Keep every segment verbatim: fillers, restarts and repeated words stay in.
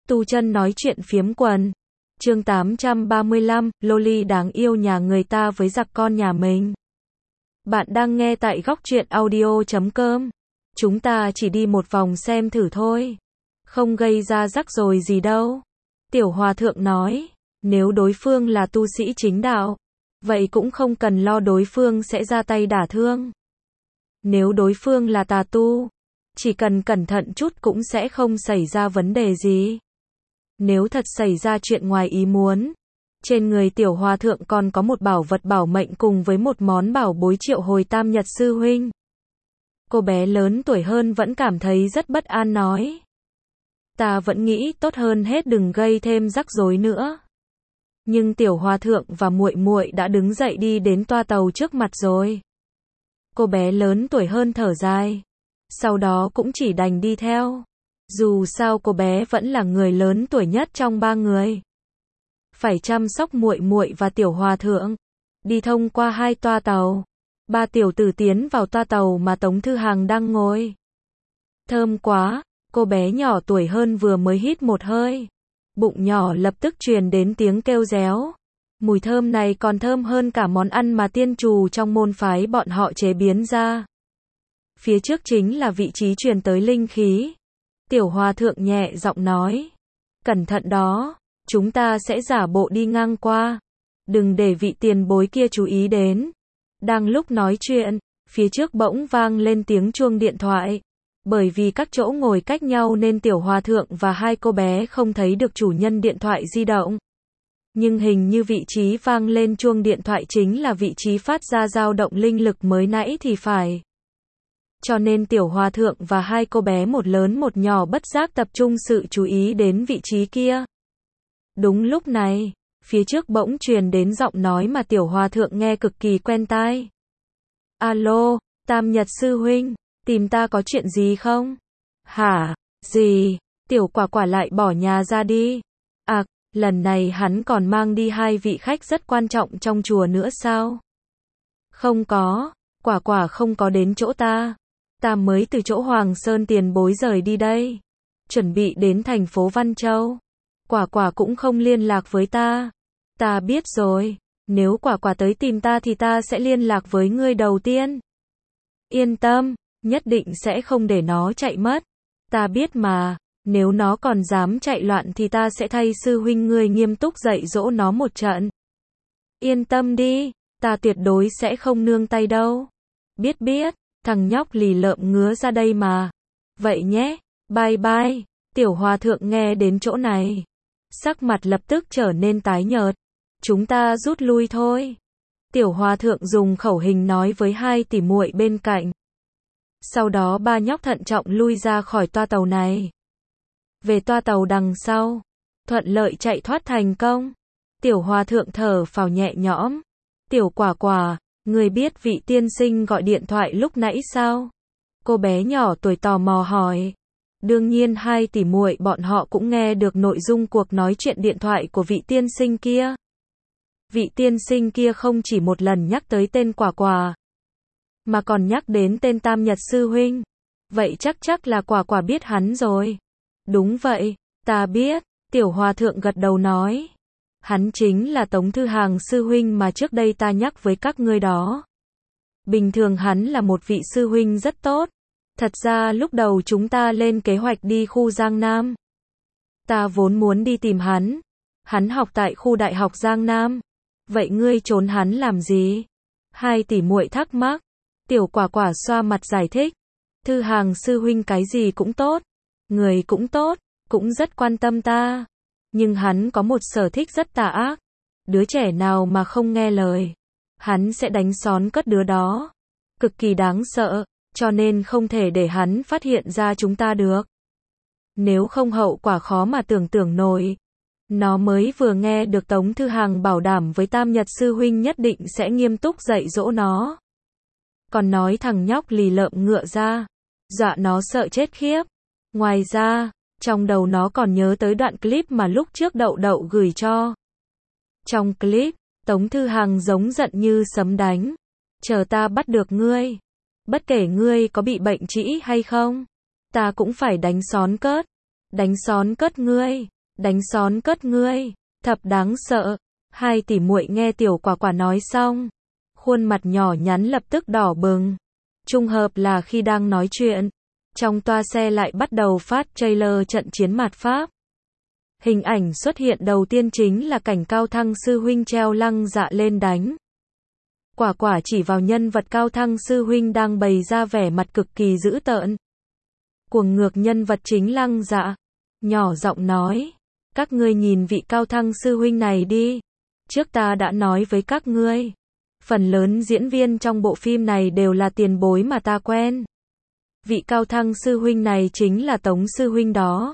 Tu chân nói chuyện phiếm quần. Chương tám trăm ba mươi lăm, Loli đáng yêu nhà người ta với giặc con nhà mình. Bạn đang nghe tại góc truyện audio chấm com. Chúng ta chỉ đi một vòng xem thử thôi. Không gây ra rắc rối gì đâu. Tiểu Hòa Thượng nói, nếu đối phương là tu sĩ chính đạo, vậy cũng không cần lo đối phương sẽ ra tay đả thương. Nếu đối phương là tà tu, chỉ cần cẩn thận chút cũng sẽ không xảy ra vấn đề gì. Nếu thật xảy ra chuyện ngoài ý muốn, trên người Tiểu Hòa Thượng còn có một bảo vật bảo mệnh cùng với một món bảo bối triệu hồi Tam Nhật Sư Huynh. Cô bé lớn tuổi hơn vẫn cảm thấy rất bất an nói. Ta vẫn nghĩ tốt hơn hết đừng gây thêm rắc rối nữa. Nhưng Tiểu Hòa Thượng và muội muội đã đứng dậy đi đến toa tàu trước mặt rồi. Cô bé lớn tuổi hơn thở dài. Sau đó cũng chỉ đành đi theo. Dù sao cô bé vẫn là người lớn tuổi nhất trong ba người. Phải chăm sóc muội muội và Tiểu Hòa Thượng. Đi thông qua hai toa tàu. Ba tiểu tử tiến vào toa tàu mà Tống Thư Hàng đang ngồi. Thơm quá, cô bé nhỏ tuổi hơn vừa mới hít một hơi. Bụng nhỏ lập tức truyền đến tiếng kêu réo. Mùi thơm này còn thơm hơn cả món ăn mà tiên trù trong môn phái bọn họ chế biến ra. Phía trước chính là vị trí truyền tới linh khí. Tiểu Hòa Thượng nhẹ giọng nói. Cẩn thận đó, chúng ta sẽ giả bộ đi ngang qua. Đừng để vị tiền bối kia chú ý đến. Đang lúc nói chuyện, phía trước bỗng vang lên tiếng chuông điện thoại. Bởi vì các chỗ ngồi cách nhau nên Tiểu Hòa Thượng và hai cô bé không thấy được chủ nhân điện thoại di động. Nhưng hình như vị trí vang lên chuông điện thoại chính là vị trí phát ra dao động linh lực mới nãy thì phải. Cho nên Tiểu Hòa Thượng và hai cô bé một lớn một nhỏ bất giác tập trung sự chú ý đến vị trí kia. Đúng lúc này, phía trước bỗng truyền đến giọng nói mà Tiểu Hòa Thượng nghe cực kỳ quen tai. Alo, Tam Nhật Sư Huynh, tìm ta có chuyện gì không? Hả? Gì? Tiểu Quả Quả lại bỏ nhà ra đi. À, lần này hắn còn mang đi hai vị khách rất quan trọng trong chùa nữa sao? Không có, Quả Quả không có đến chỗ ta. Ta mới từ chỗ Hoàng Sơn tiền bối rời đi đây. Chuẩn bị đến thành phố Văn Châu. Quả Quả cũng không liên lạc với ta. Ta biết rồi, nếu Quả Quả tới tìm ta thì ta sẽ liên lạc với ngươi đầu tiên. Yên tâm, nhất định sẽ không để nó chạy mất. Ta biết mà, nếu nó còn dám chạy loạn thì ta sẽ thay sư huynh ngươi nghiêm túc dạy dỗ nó một trận. Yên tâm đi, ta tuyệt đối sẽ không nương tay đâu. Biết biết, thằng nhóc lì lợm ngứa ra đây mà. Vậy nhé, bye bye. Tiểu Hòa Thượng nghe đến chỗ này, sắc mặt lập tức trở nên tái nhợt. Chúng ta rút lui thôi. Tiểu Hòa Thượng dùng khẩu hình nói với hai tỷ muội bên cạnh. Sau đó ba nhóc thận trọng lui ra khỏi toa tàu này. Về toa tàu đằng sau, thuận lợi chạy thoát thành công. Tiểu Hòa Thượng thở phào nhẹ nhõm. Tiểu Quả Quả, người biết vị tiên sinh gọi điện thoại lúc nãy sao? Cô bé nhỏ tuổi tò mò hỏi. Đương nhiên hai tỷ muội bọn họ cũng nghe được nội dung cuộc nói chuyện điện thoại của vị tiên sinh kia. Vị tiên sinh kia không chỉ một lần nhắc tới tên Quả Quả, mà còn nhắc đến tên Tam Nhật Sư Huynh. Vậy chắc chắc là Quả Quả biết hắn rồi. Đúng vậy, ta biết, Tiểu Hòa Thượng gật đầu nói. Hắn chính là Tống Thư Hàng Sư Huynh mà trước đây ta nhắc với các ngươi đó. Bình thường hắn là một vị sư huynh rất tốt. Thật ra lúc đầu chúng ta lên kế hoạch đi khu Giang Nam. Ta vốn muốn đi tìm hắn. Hắn học tại khu đại học Giang Nam. Vậy ngươi trốn hắn làm gì? Hai tỷ muội thắc mắc. Tiểu Quả Quả xoa mặt giải thích. Thư Hàng Sư Huynh cái gì cũng tốt. Người cũng tốt, cũng rất quan tâm ta. Nhưng hắn có một sở thích rất tà ác. Đứa trẻ nào mà không nghe lời, hắn sẽ đánh xón cất đứa đó. Cực kỳ đáng sợ, cho nên không thể để hắn phát hiện ra chúng ta được. Nếu không hậu quả khó mà tưởng tượng nổi. Nó mới vừa nghe được Tống Thư Hàng bảo đảm với Tam Nhật Sư Huynh nhất định sẽ nghiêm túc dạy dỗ nó. Còn nói thằng nhóc lì lợm ngựa ra, dọa nó sợ chết khiếp. Ngoài ra, trong đầu nó còn nhớ tới đoạn clip mà lúc trước Đậu Đậu gửi cho. Trong clip, Tống Thư Hàng giống giận như sấm đánh. Chờ ta bắt được ngươi. Bất kể ngươi có bị bệnh trĩ hay không, ta cũng phải đánh xón cớt. Đánh xón cớt ngươi. Đánh xón cất ngươi, thật đáng sợ. Hai tỷ muội nghe tiểu quả quả nói xong, khuôn mặt nhỏ nhắn lập tức đỏ bừng. Trùng hợp là khi đang nói chuyện, trong toa xe lại bắt đầu phát trailer trận chiến mạt Pháp. Hình ảnh xuất hiện đầu tiên chính là cảnh Cao Thăng sư huynh treo lăng dạ lên đánh. Quả quả chỉ vào nhân vật Cao Thăng sư huynh đang bày ra vẻ mặt cực kỳ dữ tợn. Cuồng ngược nhân vật chính lăng dạ. Nhỏ giọng nói, các ngươi nhìn vị Cao Thăng sư huynh này đi. Trước ta đã nói với các ngươi, phần lớn diễn viên trong bộ phim này đều là tiền bối mà ta quen. Vị Cao Thăng sư huynh này chính là Tống sư huynh đó.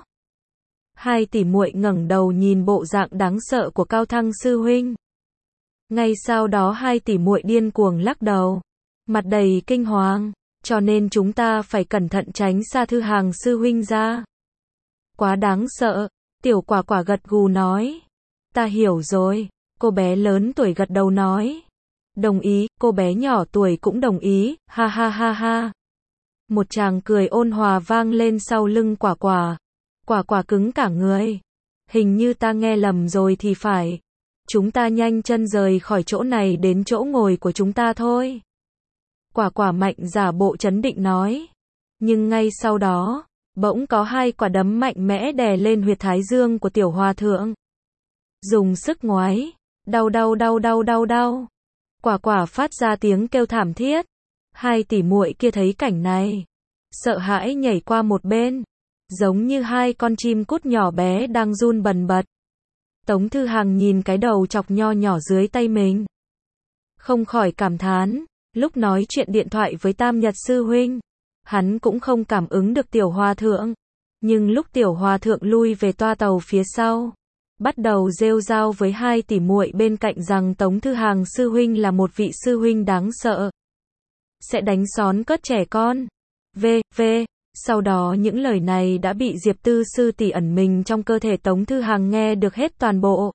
Hai tỷ muội ngẩng đầu nhìn bộ dạng đáng sợ của Cao Thăng sư huynh. Ngay sau đó hai tỷ muội điên cuồng lắc đầu, mặt đầy kinh hoàng, cho nên chúng ta phải cẩn thận tránh xa Thư Hàng sư huynh ra. Quá đáng sợ, tiểu quả quả gật gù nói. Ta hiểu rồi, cô bé lớn tuổi gật đầu nói. Đồng ý, cô bé nhỏ tuổi cũng đồng ý, ha ha ha ha. Một tràng cười ôn hòa vang lên sau lưng quả quả. Quả quả cứng cả người. Hình như ta nghe lầm rồi thì phải. Chúng ta nhanh chân rời khỏi chỗ này đến chỗ ngồi của chúng ta thôi. Quả quả mạnh giả bộ trấn định nói. Nhưng ngay sau đó, bỗng có hai quả đấm mạnh mẽ đè lên huyệt thái dương của tiểu hòa thượng. Dùng sức ngoái. Đau đau đau đau đau đau. Quả quả phát ra tiếng kêu thảm thiết. Hai tỷ muội kia thấy cảnh này, sợ hãi nhảy qua một bên, giống như hai con chim cút nhỏ bé đang run bần bật. Tống Thư Hằng nhìn cái đầu chọc nho nhỏ dưới tay mình, không khỏi cảm thán, lúc nói chuyện điện thoại với Tam Nhật sư huynh, hắn cũng không cảm ứng được tiểu hòa thượng, nhưng lúc tiểu hòa thượng lui về toa tàu phía sau, bắt đầu rêu rao với hai tỷ muội bên cạnh rằng Tống Thư Hằng sư huynh là một vị sư huynh đáng sợ, sẽ đánh xón cất trẻ con. V, V, sau đó những lời này đã bị Diệp Tư sư tỷ ẩn mình trong cơ thể Tống Thư Hằng nghe được hết toàn bộ.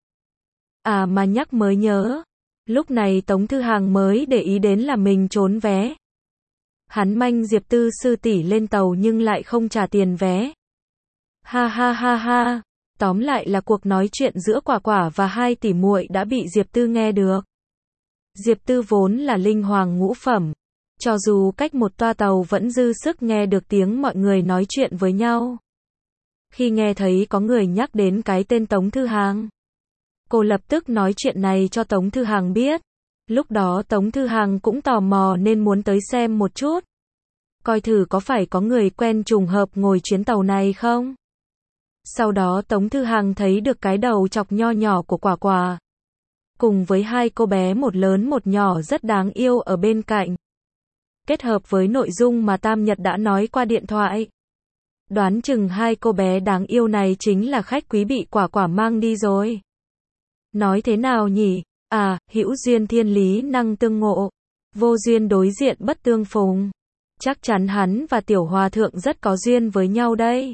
À mà nhắc mới nhớ, lúc này Tống Thư Hằng mới để ý đến là mình trốn vé. Hắn manh Diệp Tư sư tỷ lên tàu nhưng lại không trả tiền vé. Ha ha ha ha, tóm lại là cuộc nói chuyện giữa quả quả và hai tỷ muội đã bị Diệp Tư nghe được. Diệp Tư vốn là linh hoàng ngũ phẩm. Cho dù cách một toa tàu vẫn dư sức nghe được tiếng mọi người nói chuyện với nhau. Khi nghe thấy có người nhắc đến cái tên Tống Thư Hằng, cô lập tức nói chuyện này cho Tống Thư Hằng biết. Lúc đó Tống Thư Hằng cũng tò mò nên muốn tới xem một chút. Coi thử có phải có người quen trùng hợp ngồi chuyến tàu này không? Sau đó Tống Thư Hằng thấy được cái đầu chọc nho nhỏ của quả quả. Cùng với hai cô bé một lớn một nhỏ rất đáng yêu ở bên cạnh. Kết hợp với nội dung mà Tam Nhật đã nói qua điện thoại. Đoán chừng hai cô bé đáng yêu này chính là khách quý bị quả quả mang đi rồi. Nói thế nào nhỉ? À, hữu duyên thiên lý năng tương ngộ. Vô duyên đối diện bất tương phùng. Chắc chắn hắn và tiểu hòa thượng rất có duyên với nhau đây.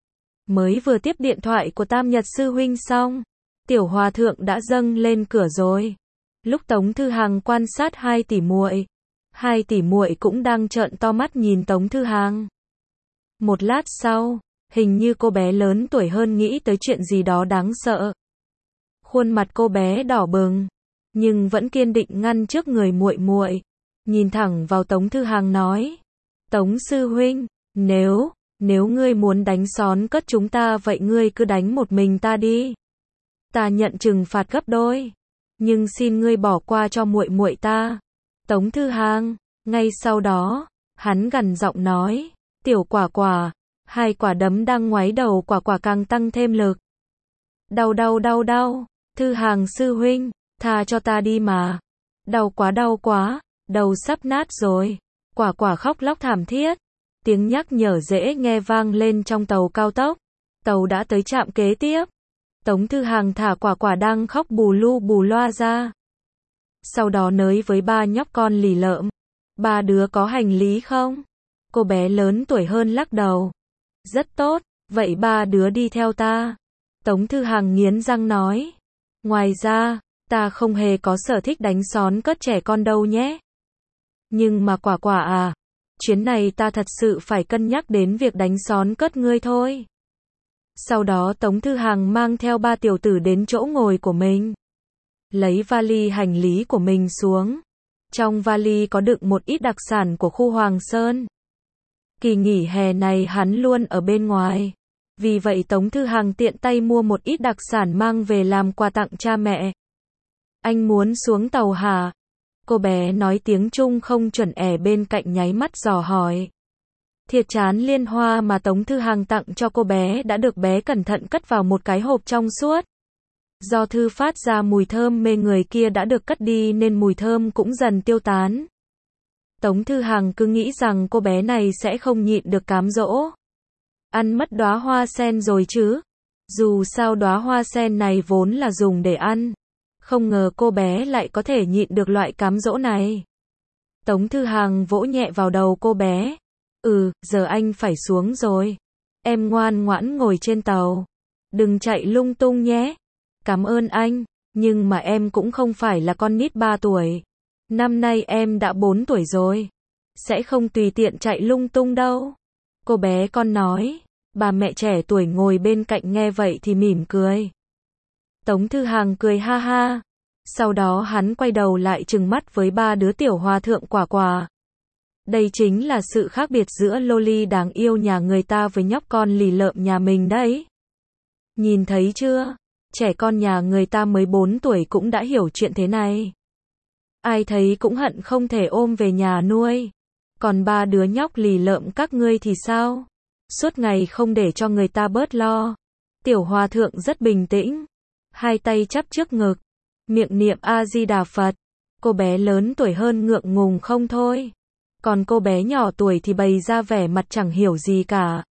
Mới vừa tiếp điện thoại của Tam Nhật sư huynh xong, tiểu hòa thượng đã dâng lên cửa rồi. Lúc Tống Thư Hằng quan sát hai tỷ muội, hai tỷ muội cũng đang trợn to mắt nhìn Tống Thư Hằng. Một lát sau, hình như cô bé lớn tuổi hơn nghĩ tới chuyện gì đó đáng sợ. Khuôn mặt cô bé đỏ bừng, nhưng vẫn kiên định ngăn trước người muội muội, nhìn thẳng vào Tống Thư Hằng nói: "Tống sư huynh, nếu, nếu ngươi muốn đánh xón cất chúng ta vậy ngươi cứ đánh một mình ta đi. Ta nhận trừng phạt gấp đôi, nhưng xin ngươi bỏ qua cho muội muội ta." Tống Thư Hằng, ngay sau đó, hắn gằn giọng nói: "Tiểu quả quả." Hai quả đấm đang ngoáy đầu quả quả càng tăng thêm lực. "Đau đau đau đau, Thư Hằng sư huynh, tha cho ta đi mà. Đau quá đau quá, đầu sắp nát rồi." Quả quả khóc lóc thảm thiết. Tiếng nhắc nhở dễ nghe vang lên trong tàu cao tốc. Tàu đã tới trạm kế tiếp. Tống Thư Hằng thả quả quả đang khóc bù lu bù loa ra. Sau đó nới với ba nhóc con lì lợm: "Ba đứa có hành lý không?" Cô bé lớn tuổi hơn lắc đầu: "Rất tốt, vậy ba đứa đi theo ta." Tống Thư Hằng nghiến răng nói: "Ngoài ra, ta không hề có sở thích đánh xón cất trẻ con đâu nhé. Nhưng mà quả quả à, chuyến này ta thật sự phải cân nhắc đến việc đánh xón cất ngươi thôi." Sau đó Tống Thư Hằng mang theo ba tiểu tử đến chỗ ngồi của mình. Lấy vali hành lý của mình xuống. Trong vali có đựng một ít đặc sản của khu Hoàng Sơn. Kỳ nghỉ hè này hắn luôn ở bên ngoài. Vì vậy Tống Thư Hằng tiện tay mua một ít đặc sản mang về làm quà tặng cha mẹ. Anh muốn xuống tàu hả? Cô bé nói tiếng Trung không chuẩn ẻ bên cạnh nháy mắt dò hỏi. Thiệt chán liên hoa mà Tống Thư Hằng tặng cho cô bé đã được bé cẩn thận cất vào một cái hộp trong suốt. Do thư phát ra mùi thơm mê người kia đã được cất đi nên mùi thơm cũng dần tiêu tán. Tống Thư Hằng cứ nghĩ rằng cô bé này sẽ không nhịn được cám dỗ. Ăn mất đóa hoa sen rồi chứ. Dù sao đóa hoa sen này vốn là dùng để ăn. Không ngờ cô bé lại có thể nhịn được loại cám dỗ này. Tống Thư Hằng vỗ nhẹ vào đầu cô bé. Ừ, giờ anh phải xuống rồi. Em ngoan ngoãn ngồi trên tàu. Đừng chạy lung tung nhé. Cảm ơn anh, nhưng mà em cũng không phải là con nít ba tuổi. Năm nay em đã bốn tuổi rồi. Sẽ không tùy tiện chạy lung tung đâu. Cô bé con nói. Bà mẹ trẻ tuổi ngồi bên cạnh nghe vậy thì mỉm cười. Tống Thư Hằng cười ha ha. Sau đó hắn quay đầu lại trừng mắt với ba đứa tiểu hòa thượng quả quả. Đây chính là sự khác biệt giữa loli đáng yêu nhà người ta với nhóc con lì lợm nhà mình đấy. Nhìn thấy chưa? Trẻ con nhà người ta mới bốn tuổi cũng đã hiểu chuyện thế này. Ai thấy cũng hận không thể ôm về nhà nuôi. Còn ba đứa nhóc lì lợm các ngươi thì sao? Suốt ngày không để cho người ta bớt lo. Tiểu hòa thượng rất bình tĩnh. Hai tay chắp trước ngực. Miệng niệm A-di-đà Phật. Cô bé lớn tuổi hơn ngượng ngùng không thôi. Còn cô bé nhỏ tuổi thì bày ra vẻ mặt chẳng hiểu gì cả.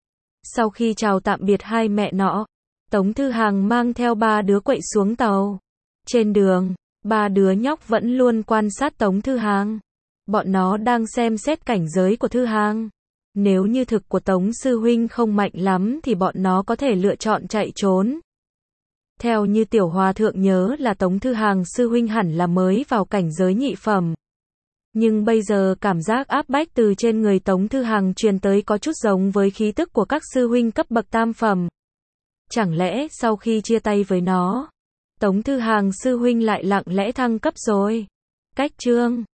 Sau khi chào tạm biệt hai mẹ nọ, Tống Thư Hằng mang theo ba đứa quậy xuống tàu. Trên đường, ba đứa nhóc vẫn luôn quan sát Tống Thư Hằng. Bọn nó đang xem xét cảnh giới của Thư Hằng. Nếu như thực của Tống Sư Huynh không mạnh lắm thì bọn nó có thể lựa chọn chạy trốn. Theo như tiểu hòa thượng nhớ là Tống Thư Hằng Sư Huynh hẳn là mới vào cảnh giới nhị phẩm. Nhưng bây giờ cảm giác áp bách từ trên người Tống Thư Hằng truyền tới có chút giống với khí tức của các sư huynh cấp bậc tam phẩm. Chẳng lẽ sau khi chia tay với nó, Tống Thư Hằng Sư Huynh lại lặng lẽ thăng cấp rồi? Cách chương